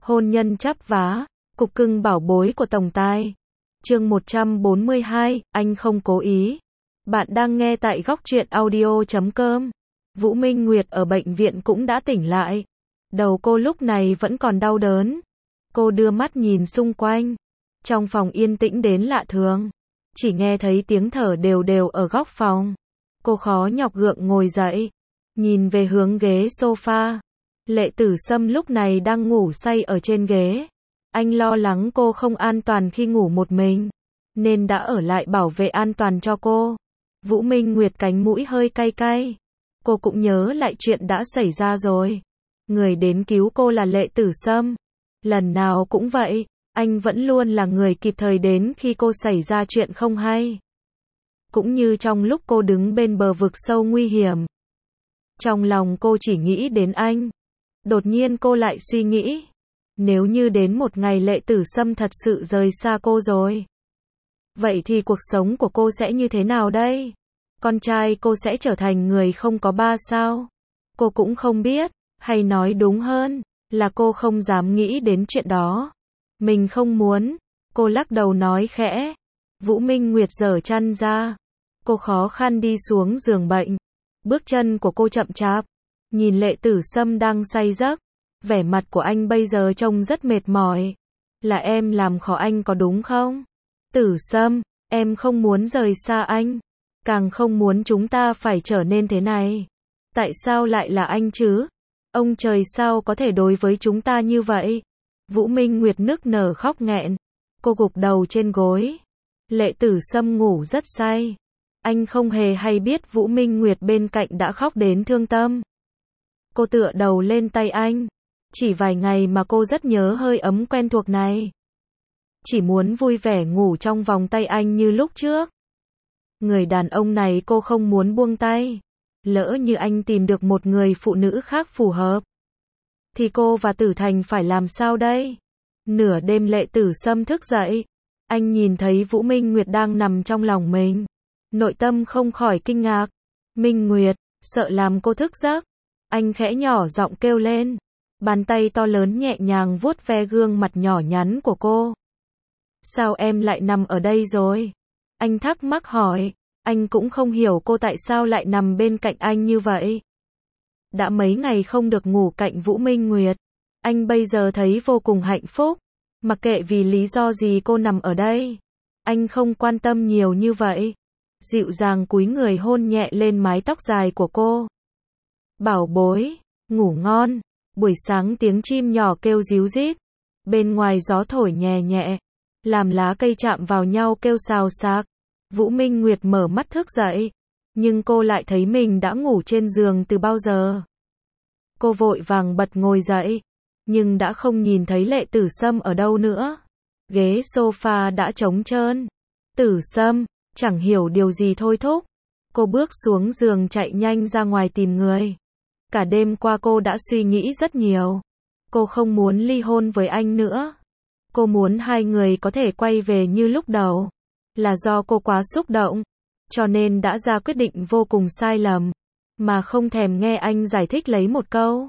Hôn nhân chắp vá, cục cưng bảo bối của tổng tài. Chương 142, anh không cố ý. Bạn đang nghe tại góc truyện audio.com. Vũ Minh Nguyệt ở bệnh viện cũng đã tỉnh lại. Đầu cô lúc này vẫn còn đau đớn. Cô đưa mắt nhìn xung quanh. Trong phòng yên tĩnh đến lạ thường. Chỉ nghe thấy tiếng thở đều đều ở góc phòng. Cô khó nhọc gượng ngồi dậy. Nhìn về hướng ghế sofa. Lệ Tử Sâm lúc này đang ngủ say ở trên ghế. Anh lo lắng cô không an toàn khi ngủ một mình, nên đã ở lại bảo vệ an toàn cho cô. Vũ Minh Nguyệt cánh mũi hơi cay cay. Cô cũng nhớ lại chuyện đã xảy ra rồi. Người đến cứu cô là Lệ Tử Sâm. Lần nào cũng vậy, anh vẫn luôn là người kịp thời đến khi cô xảy ra chuyện không hay. Cũng như trong lúc cô đứng bên bờ vực sâu nguy hiểm. Trong lòng cô chỉ nghĩ đến anh. Đột nhiên cô lại suy nghĩ. Nếu như đến một ngày Lệ Tử Sâm thật sự rời xa cô rồi. Vậy thì cuộc sống của cô sẽ như thế nào đây? Con trai cô sẽ trở thành người không có ba sao? Cô cũng không biết, hay nói đúng hơn, là cô không dám nghĩ đến chuyện đó. Mình không muốn, cô lắc đầu nói khẽ. Vũ Minh Nguyệt giở chăn ra. Cô khó khăn đi xuống giường bệnh. Bước chân của cô chậm chạp. Nhìn Lệ Tử Sâm đang say giấc. Vẻ mặt của anh bây giờ trông rất mệt mỏi. Là em làm khó anh có đúng không? Tử Sâm, em không muốn rời xa anh. Càng không muốn chúng ta phải trở nên thế này. Tại sao lại là anh chứ? Ông trời sao có thể đối với chúng ta như vậy? Vũ Minh Nguyệt nức nở khóc nghẹn. Cô gục đầu trên gối. Lệ Tử Sâm ngủ rất say. Anh không hề hay biết Vũ Minh Nguyệt bên cạnh đã khóc đến thương tâm. Cô tựa đầu lên tay anh. Chỉ vài ngày mà cô rất nhớ hơi ấm quen thuộc này. Chỉ muốn vui vẻ ngủ trong vòng tay anh như lúc trước. Người đàn ông này cô không muốn buông tay. Lỡ như anh tìm được một người phụ nữ khác phù hợp. Thì cô và Tử Thành phải làm sao đây? Nửa đêm Lệ Tử Sâm thức dậy. Anh nhìn thấy Vũ Minh Nguyệt đang nằm trong lòng mình. Nội tâm không khỏi kinh ngạc. Minh Nguyệt, sợ làm cô thức giấc. Anh khẽ nhỏ giọng kêu lên. Bàn tay to lớn nhẹ nhàng vuốt ve gương mặt nhỏ nhắn của cô. Sao em lại nằm ở đây rồi? Anh thắc mắc hỏi. Anh cũng không hiểu cô tại sao lại nằm bên cạnh anh như vậy. Đã mấy ngày không được ngủ cạnh Vũ Minh Nguyệt. Anh bây giờ thấy vô cùng hạnh phúc. Mặc kệ vì lý do gì cô nằm ở đây. Anh không quan tâm nhiều như vậy. Dịu dàng cúi người hôn nhẹ lên mái tóc dài của cô. Bảo bối, ngủ ngon. Buổi sáng tiếng chim nhỏ kêu ríu rít. Bên ngoài gió thổi nhẹ nhẹ. Làm lá cây chạm vào nhau kêu xào xạc. Vũ Minh Nguyệt mở mắt thức dậy. Nhưng cô lại thấy mình đã ngủ trên giường từ bao giờ. Cô vội vàng bật ngồi dậy. Nhưng đã không nhìn thấy Lệ Tử Sâm ở đâu nữa. Ghế sofa đã trống trơn. Tử Sâm, chẳng hiểu điều gì thôi thúc. Cô bước xuống giường chạy nhanh ra ngoài tìm người. Cả đêm qua cô đã suy nghĩ rất nhiều. Cô không muốn ly hôn với anh nữa. Cô muốn hai người có thể quay về như lúc đầu. Là do cô quá xúc động. Cho nên đã ra quyết định vô cùng sai lầm. Mà không thèm nghe anh giải thích lấy một câu.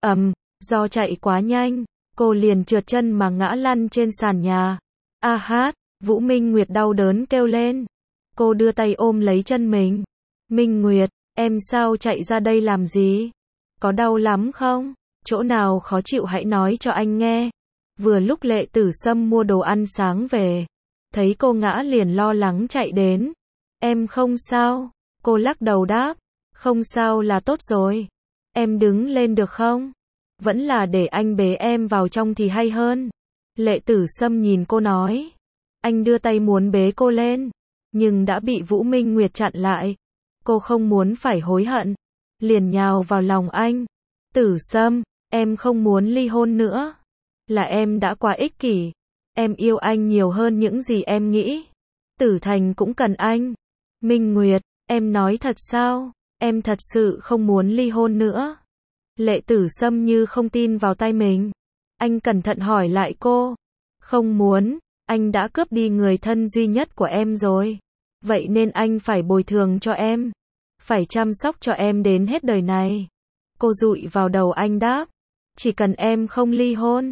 Do chạy quá nhanh. Cô liền trượt chân mà ngã lăn trên sàn nhà. A hát, Vũ Minh Nguyệt đau đớn kêu lên. Cô đưa tay ôm lấy chân mình. Minh Nguyệt, em sao chạy ra đây làm gì? Có đau lắm không? Chỗ nào khó chịu hãy nói cho anh nghe. Vừa lúc Lệ Tử Sâm mua đồ ăn sáng về. Thấy cô ngã liền lo lắng chạy đến. Em không sao. Cô lắc đầu đáp. Không sao là tốt rồi. Em đứng lên được không? Vẫn là để anh bế em vào trong thì hay hơn. Lệ Tử Sâm nhìn cô nói. Anh đưa tay muốn bế cô lên. Nhưng đã bị Vũ Minh Nguyệt chặn lại. Cô không muốn phải hối hận. Liền nhào vào lòng anh. Tử Sâm, em không muốn ly hôn nữa. Là em đã quá ích kỷ. Em yêu anh nhiều hơn những gì em nghĩ. Tử Thành cũng cần anh. Minh Nguyệt, em nói thật sao? Em thật sự không muốn ly hôn nữa. Lệ Tử Sâm như không tin vào tai mình. Anh cẩn thận hỏi lại cô. Không muốn, anh đã cướp đi người thân duy nhất của em rồi. Vậy nên anh phải bồi thường cho em. Phải chăm sóc cho em đến hết đời này. Cô dụi vào đầu anh đáp. Chỉ cần em không ly hôn,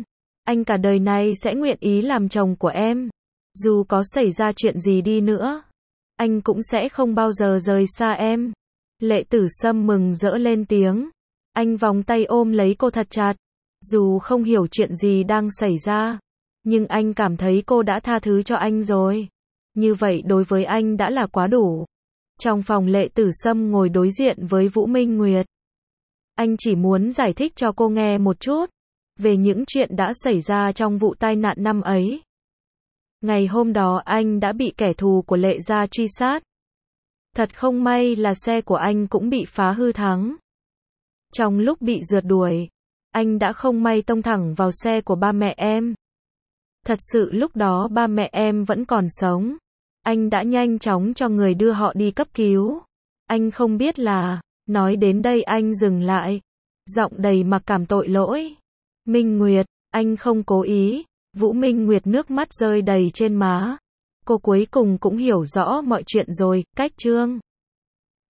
Anh cả đời này sẽ nguyện ý làm chồng của em. Dù có xảy ra chuyện gì đi nữa, anh cũng sẽ không bao giờ rời xa em. Lệ Tử Sâm mừng rỡ lên tiếng. Anh vòng tay ôm lấy cô thật chặt. Dù không hiểu chuyện gì đang xảy ra, nhưng anh cảm thấy cô đã tha thứ cho anh rồi. Như vậy đối với anh đã là quá đủ. Trong phòng Lệ Tử Sâm ngồi đối diện với Vũ Minh Nguyệt. Anh chỉ muốn giải thích cho cô nghe một chút về những chuyện đã xảy ra trong vụ tai nạn năm ấy. Ngày hôm đó anh đã bị kẻ thù của Lệ gia truy sát. Thật không may là xe của anh cũng bị phá hư thắng. Trong lúc bị rượt đuổi, anh đã không may tông thẳng vào xe của ba mẹ em. Thật sự lúc đó ba mẹ em vẫn còn sống. Anh đã nhanh chóng cho người đưa họ đi cấp cứu. Anh không biết là, nói đến đây anh dừng lại, giọng đầy mặc cảm tội lỗi. Minh Nguyệt, anh không cố ý. Vũ Minh Nguyệt nước mắt rơi đầy trên má. Cô cuối cùng cũng hiểu rõ mọi chuyện rồi, cách Trương